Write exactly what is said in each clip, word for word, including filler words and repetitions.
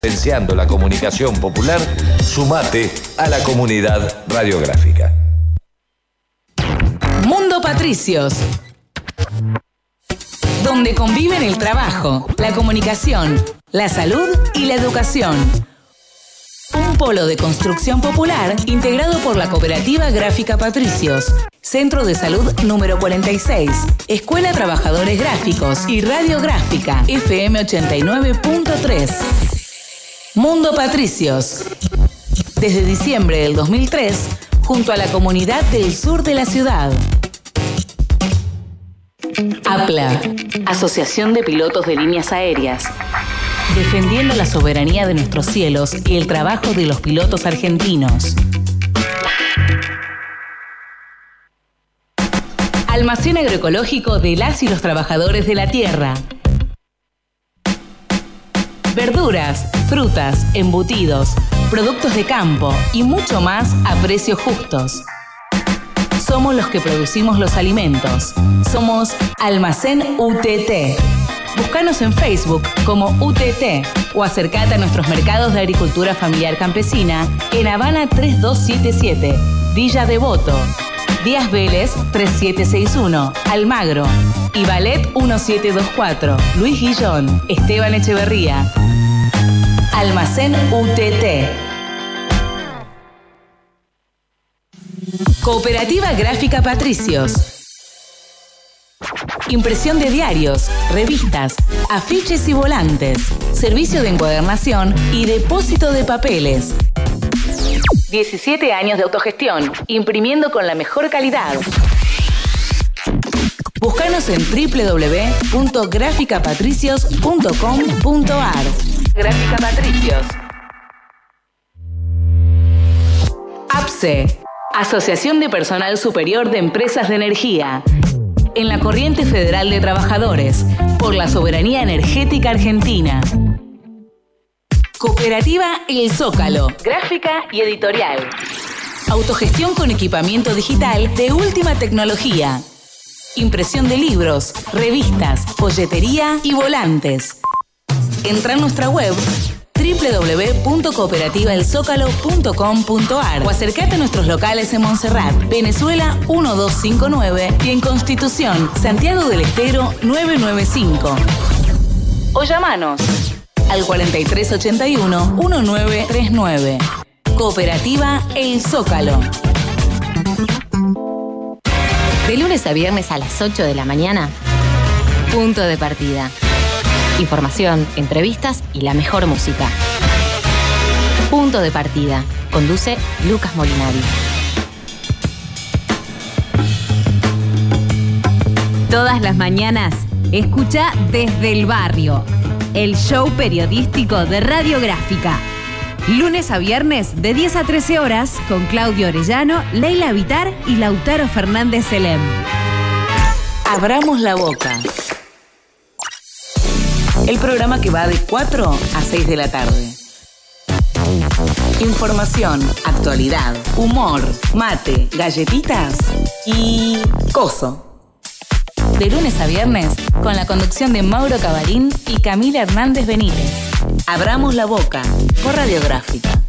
Potenciando la comunicación popular, sumate a la comunidad radiográfica. Mundo Patricios, donde conviven el trabajo, la comunicación, la salud y la educación. Un polo de construcción popular integrado por la Cooperativa Gráfica Patricios, Centro de Salud número cuarenta y seis, Escuela Trabajadores Gráficos y Radiográfica F M ochenta y nueve punto tres. Mundo Patricios, desde diciembre del dos mil tres, junto a la comunidad del sur de la ciudad. A P L A, Asociación de Pilotos de Líneas Aéreas, defendiendo la soberanía de nuestros cielos y el trabajo de los pilotos argentinos. Almacén agroecológico de las y los trabajadores de la tierra. Verduras, frutas, embutidos, productos de campo y mucho más a precios justos. Somos los que producimos los alimentos. Somos Almacén U T T. Búscanos en Facebook como U T T o acércate a nuestros mercados de agricultura familiar campesina en Habana tres dos siete siete, Villa Devoto, Díaz Vélez tres siete seis uno, Almagro y Ballet uno siete dos cuatro, Luis Guillón, Esteban Echeverría. Almacén U T T. Cooperativa Gráfica Patricios. Impresión de diarios, revistas, afiches y volantes. Servicio de encuadernación y depósito de papeles. diecisiete años de autogestión, imprimiendo con la mejor calidad. Búscanos en doble u doble u doble u punto gráfica patricios punto com punto a r. Gráfica Patricios. A P S E, Asociación de Personal Superior de Empresas de Energía. En la Corriente Federal de Trabajadores, por la soberanía energética argentina. Cooperativa El Zócalo, gráfica y editorial. Autogestión con equipamiento digital de última tecnología. Impresión de libros, revistas, folletería y volantes. Entra en nuestra web doble u doble u doble u punto cooperativa el zócalo punto com punto a r o acércate a nuestros locales en Montserrat, Venezuela uno dos cinco nueve y en Constitución, Santiago del Estero nueve nueve cinco. O llamanos al cuarenta y tres ochenta y uno diecinueve treinta y nueve. Cooperativa El Zócalo. De lunes a viernes a las ocho de la mañana, Punto de Partida. Información, entrevistas y la mejor música. Punto de Partida. Conduce Lucas Molinari. Todas las mañanas, escucha Desde el Barrio, el show periodístico de Radiográfica. Lunes a viernes de diez a trece horas con Claudio Orellano, Leila Vitar y Lautaro Fernández Selem. Abramos la boca. El programa que va de cuatro a seis de la tarde. Información, actualidad, humor, mate, galletitas y coso. De lunes a viernes, con la conducción de Mauro Cabarín y Camila Hernández Benítez. Abramos la boca por Radiográfica.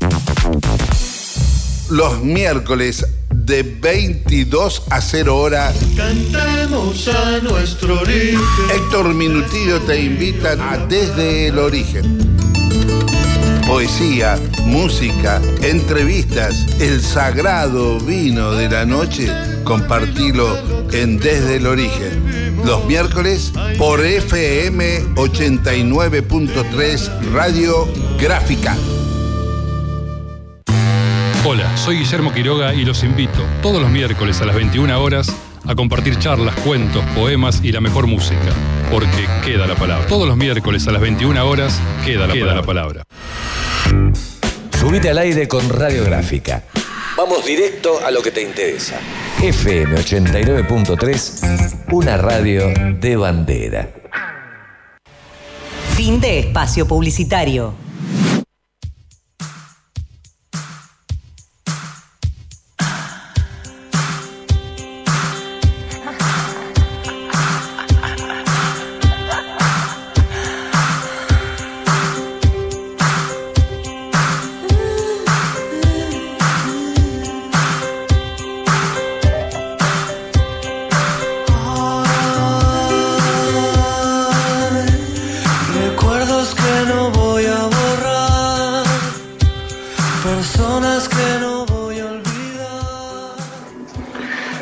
Los miércoles de veintidós a cero hora. Cantamos a nuestro origen. Héctor Minutillo te invita a Desde el Origen. Poesía, música, entrevistas, el sagrado vino de la noche, compartilo en Desde el Origen. Los miércoles por F M ochenta y nueve punto tres Radiográfica. Hola, soy Guillermo Quiroga y los invito todos los miércoles a las veintiuna horas a compartir charlas, cuentos, poemas y la mejor música, porque queda la palabra. Todos los miércoles a las veintiuna horas queda la, queda la palabra. Subite al aire con Radiográfica. Vamos directo a lo que te interesa. F M ochenta y nueve punto tres, una radio de bandera. Fin de espacio publicitario.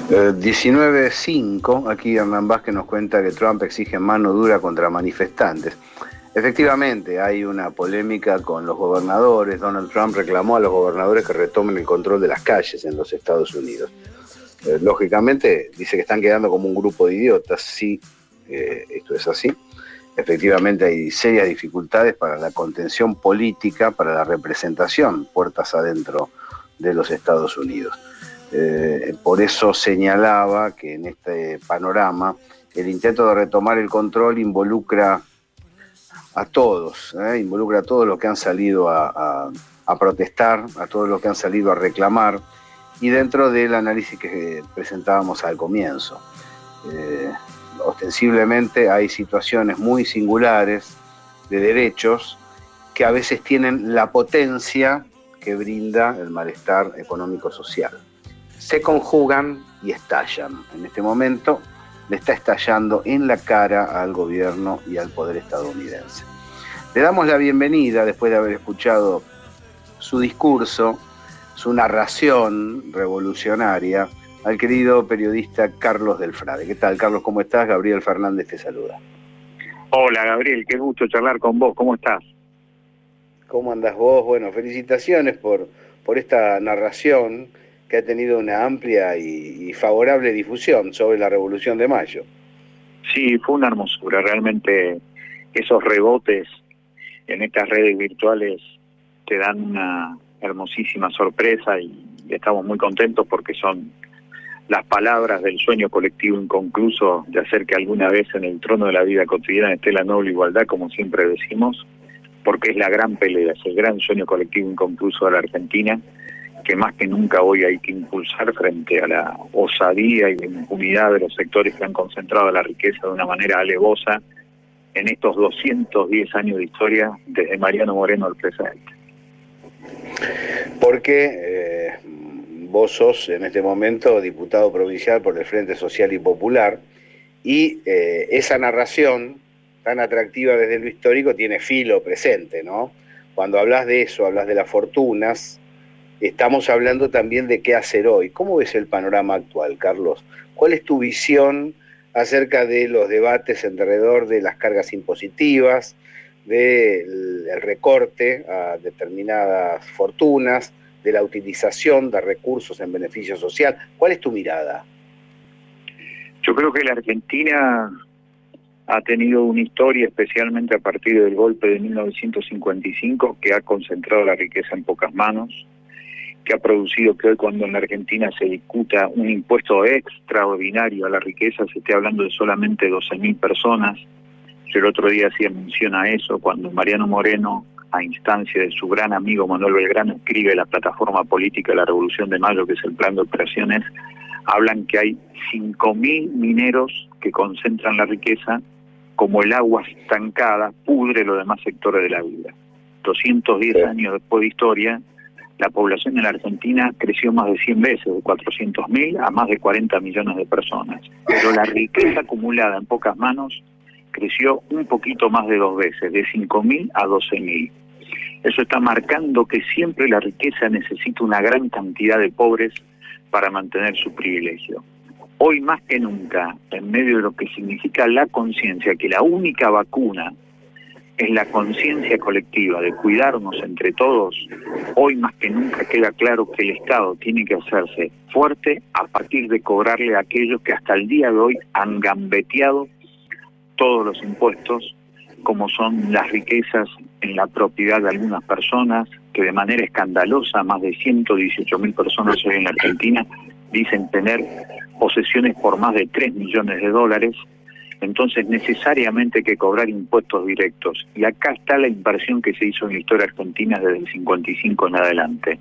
Eh, diecinueve cinco, aquí Hernán Vázquez nos cuenta que Trump exige mano dura contra manifestantes. Efectivamente, hay una polémica con los gobernadores. Donald Trump reclamó a los gobernadores que retomen el control de las calles en los Estados Unidos. Eh, lógicamente, dice que están quedando como un grupo de idiotas. Sí, eh, esto es así. Efectivamente, hay serias dificultades para la contención política, para la representación, puertas adentro de los Estados Unidos. Eh, por eso señalaba que en este panorama el intento de retomar el control involucra a todos, ¿eh? involucra a todos los que han salido a, a, a protestar, a todos los que han salido a reclamar, y dentro del análisis que presentábamos al comienzo. Eh, ostensiblemente hay situaciones muy singulares de derechos que a veces tienen la potencia que brinda el malestar económico-social. Se conjugan y estallan. En este momento le está estallando en la cara al gobierno y al poder estadounidense. Le damos la bienvenida, después de haber escuchado su discurso, su narración revolucionaria, al querido periodista Carlos Delfrade. ¿Qué tal, Carlos? ¿Cómo estás? Gabriel Fernández te saluda. Hola, Gabriel, qué gusto charlar con vos. ¿Cómo estás? ¿Cómo andás vos? Bueno, felicitaciones por, por esta narración que ha tenido una amplia y, y favorable difusión sobre la Revolución de Mayo. Sí, fue una hermosura. Realmente esos rebotes en estas redes virtuales te dan una hermosísima sorpresa y estamos muy contentos porque son las palabras del sueño colectivo inconcluso de hacer que alguna vez en el trono de la vida cotidiana esté la noble igualdad, como siempre decimos, porque es la gran pelea, es el gran sueño colectivo inconcluso de la Argentina, que más que nunca hoy hay que impulsar frente a la osadía y la impunidad de los sectores que han concentrado la riqueza de una manera alevosa en estos doscientos diez años de historia desde Mariano Moreno al presente. Porque eh, vos sos en este momento diputado provincial por el Frente Social y Popular y eh, esa narración tan atractiva desde lo histórico tiene filo presente, ¿no? Cuando hablas de eso, hablas de las fortunas, estamos hablando también de qué hacer hoy. ¿Cómo ves el panorama actual, Carlos? ¿Cuál es tu visión acerca de los debates alrededor de las cargas impositivas, del recorte a determinadas fortunas, de la utilización de recursos en beneficio social? ¿Cuál es tu mirada? Yo creo que la Argentina ha tenido una historia, especialmente a partir del golpe de mil novecientos cincuenta y cinco, que ha concentrado la riqueza en pocas manos, que ha producido que hoy cuando en la Argentina se discuta un impuesto extraordinario a la riqueza se esté hablando de solamente doce mil personas. Yo el otro día hacía mención a eso cuando Mariano Moreno, a instancia de su gran amigo Manuel Belgrano, escribe la plataforma política de la Revolución de Mayo, que es el plan de operaciones, hablan que hay cinco mil mineros que concentran la riqueza, como el agua estancada pudre los demás sectores de la vida. doscientos diez años después de historia, la población en la Argentina creció más de cien veces, de cuatrocientos mil a más de cuarenta millones de personas. Pero la riqueza acumulada en pocas manos creció un poquito más de dos veces, de cinco mil a doce mil. Eso está marcando que siempre la riqueza necesita una gran cantidad de pobres para mantener su privilegio. Hoy más que nunca, en medio de lo que significa la conciencia, que la única vacuna es la conciencia colectiva de cuidarnos entre todos, hoy más que nunca queda claro que el Estado tiene que hacerse fuerte a partir de cobrarle a aquellos que hasta el día de hoy han gambeteado todos los impuestos, como son las riquezas en la propiedad de algunas personas, que de manera escandalosa, más de ciento dieciocho mil personas hoy en la Argentina dicen tener posesiones por más de tres millones de dólares. Entonces necesariamente hay que cobrar impuestos directos. Y acá está la inversión que se hizo en la historia argentina desde el cincuenta y cinco en adelante.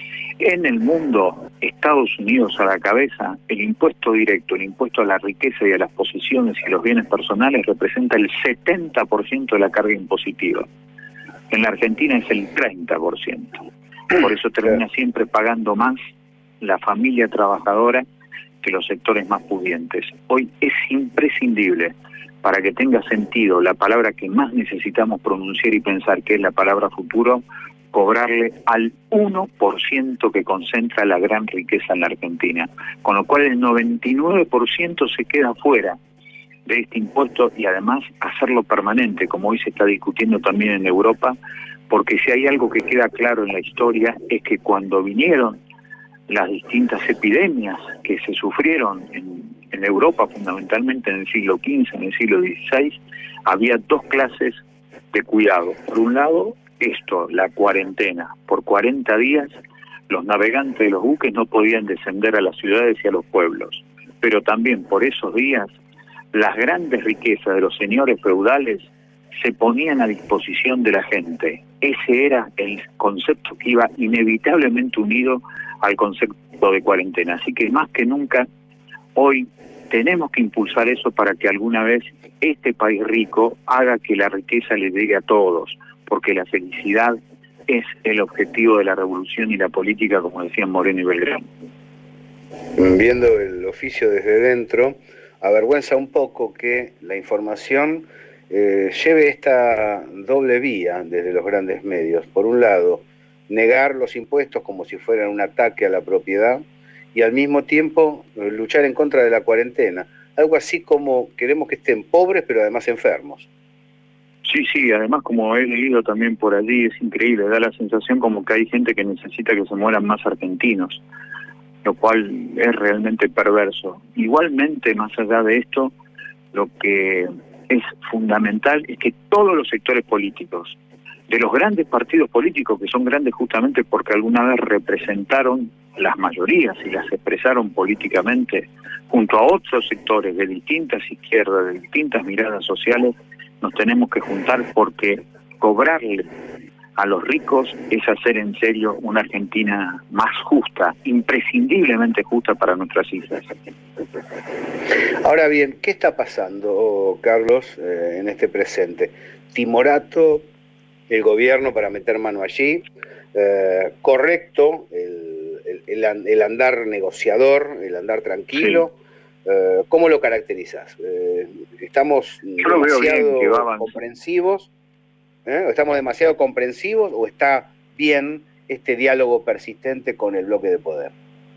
En el mundo, Estados Unidos a la cabeza, el impuesto directo, el impuesto a la riqueza y a las posesiones y los bienes personales representa el setenta por ciento de la carga impositiva. En la Argentina es el treinta por ciento. Por eso termina siempre pagando más la familia trabajadora que los sectores más pudientes. Hoy es imprescindible, para que tenga sentido la palabra que más necesitamos pronunciar y pensar, que es la palabra futuro, cobrarle al uno por ciento que concentra la gran riqueza en la Argentina, con lo cual el noventa y nueve por ciento se queda fuera de este impuesto y además hacerlo permanente, como hoy se está discutiendo también en Europa, porque si hay algo que queda claro en la historia es que cuando vinieron las distintas epidemias que se sufrieron en, en Europa, fundamentalmente en el siglo quince, en el siglo dieciséis, había dos clases de cuidado. Por un lado, esto, la cuarentena. Por cuarenta días los navegantes de los buques no podían descender a las ciudades y a los pueblos. Pero también por esos días las grandes riquezas de los señores feudales se ponían a disposición de la gente. Ese era el concepto que iba inevitablemente unido al concepto de cuarentena. Así que más que nunca, hoy tenemos que impulsar eso para que alguna vez este país rico haga que la riqueza le llegue a todos, porque la felicidad es el objetivo de la revolución y la política, como decían Moreno y Belgrano. Viendo el oficio desde dentro, avergüenza un poco que la información eh, lleve esta doble vía desde los grandes medios. Por un lado, negar los impuestos como si fueran un ataque a la propiedad y al mismo tiempo eh, luchar en contra de la cuarentena. Algo así como queremos que estén pobres pero además enfermos. Sí, sí, además como he leído también por allí, es increíble, da la sensación como que hay gente que necesita que se mueran más argentinos, lo cual es realmente perverso. Igualmente, más allá de esto, lo que es fundamental es que todos los sectores políticos, de los grandes partidos políticos, que son grandes justamente porque alguna vez representaron las mayorías y las expresaron políticamente, junto a otros sectores de distintas izquierdas, de distintas miradas sociales, nos tenemos que juntar porque cobrarle a los ricos es hacer en serio una Argentina más justa, imprescindiblemente justa para nuestras islas. Ahora bien, ¿qué está pasando, Carlos, eh, en este presente? Timorato, el gobierno para meter mano allí, eh, correcto, el, el, el andar negociador, el andar tranquilo. Sí. Eh, ¿Cómo lo caracterizas? Eh, ¿Estamos Yo demasiado comprensivos? ¿Eh? ¿Estamos demasiado comprensivos o está bien este diálogo persistente con el bloque de poder?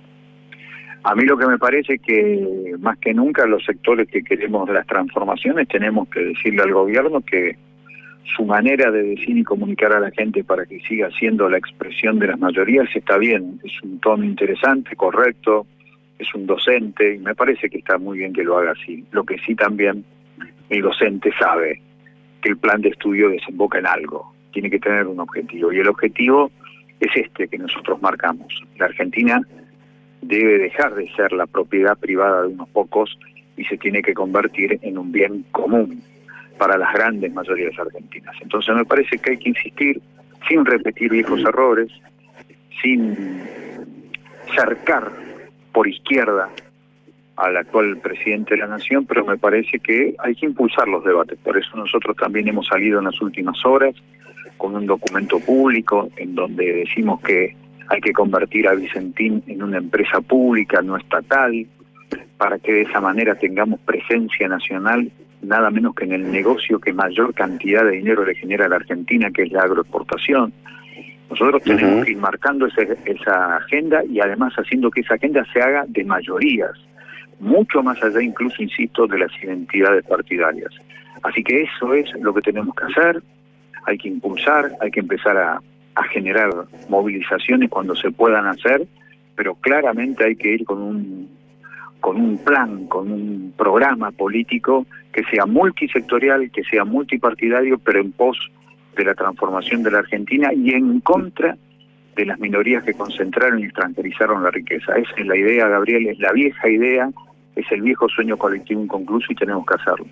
A mí lo que me parece es que más que nunca los sectores que queremos las transformaciones tenemos que decirle al gobierno que su manera de decir y comunicar a la gente para que siga siendo la expresión de las mayorías está bien, es un tono interesante, correcto, es un docente y me parece que está muy bien que lo haga así. Lo que sí también el docente sabe que el plan de estudio desemboca en algo, tiene que tener un objetivo y el objetivo es este que nosotros marcamos. La Argentina debe dejar de ser la propiedad privada de unos pocos y se tiene que convertir en un bien común para las grandes mayorías argentinas. Entonces me parece que hay que insistir sin repetir viejos errores, sin cercar por izquierda al actual presidente de la Nación, pero me parece que hay que impulsar los debates. Por eso nosotros también hemos salido en las últimas horas con un documento público en donde decimos que hay que convertir a Vicentín en una empresa pública, no estatal, para que de esa manera tengamos presencia nacional, nada menos que en el negocio que mayor cantidad de dinero le genera a la Argentina, que es la agroexportación. Nosotros tenemos uh-huh. que ir marcando ese, esa agenda y además haciendo que esa agenda se haga de mayorías, mucho más allá incluso, insisto, de las identidades partidarias. Así que eso es lo que tenemos que hacer, hay que impulsar, hay que empezar a, a generar movilizaciones cuando se puedan hacer, pero claramente hay que ir con un, con un plan, con un programa político que sea multisectorial, que sea multipartidario, pero en pos de la transformación de la Argentina y en contra de las minorías que concentraron y extranjerizaron la riqueza. Esa es la idea, Gabriel, es la vieja idea, es el viejo sueño colectivo inconcluso y tenemos que hacerlo.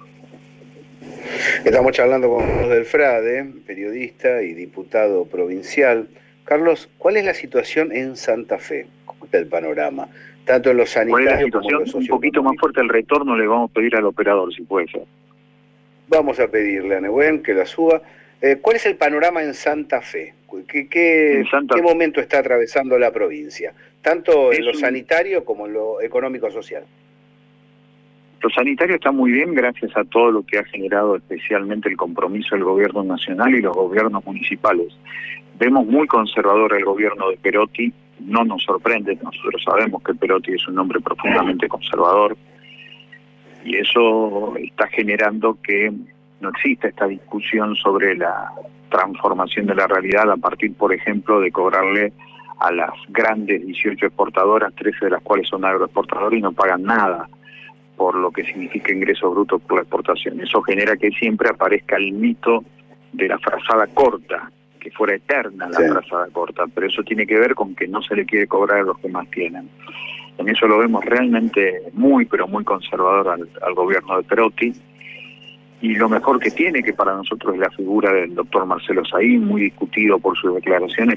Estamos charlando con Carlos Del Frade, periodista y diputado provincial. Carlos, ¿cuál es la situación en Santa Fe? ¿Cómo está el panorama? Tanto en los sanitarios ¿Cuál es la situación? Como en los un poquito más fuerte el retorno le vamos a pedir al operador, si puede ser. Vamos a pedirle a Nehuen que la suba. Eh, ¿Cuál es el panorama en Santa Fe? ¿Qué, qué, Santa... ¿qué momento está atravesando la provincia? Tanto es en lo un... sanitario como en lo económico-social. Lo sanitario está muy bien gracias a todo lo que ha generado especialmente el compromiso del gobierno nacional y los gobiernos municipales. Vemos muy conservador el gobierno de Perotti, no nos sorprende, nosotros sabemos que Perotti es un hombre profundamente conservador y eso está generando que no exista esta discusión sobre la transformación de la realidad a partir, por ejemplo, de cobrarle a las grandes dieciocho exportadoras, trece de las cuales son agroexportadoras y no pagan nada por lo que significa ingresos brutos por la exportación. Eso genera que siempre aparezca el mito de la frazada corta, que fuera eterna la sí. frazada corta, pero eso tiene que ver con que no se le quiere cobrar a los que más tienen. En eso lo vemos realmente muy, pero muy conservador al, al gobierno de Perotti, y lo mejor que tiene, que para nosotros es la figura del doctor Marcelo Saín, muy discutido por sus declaraciones,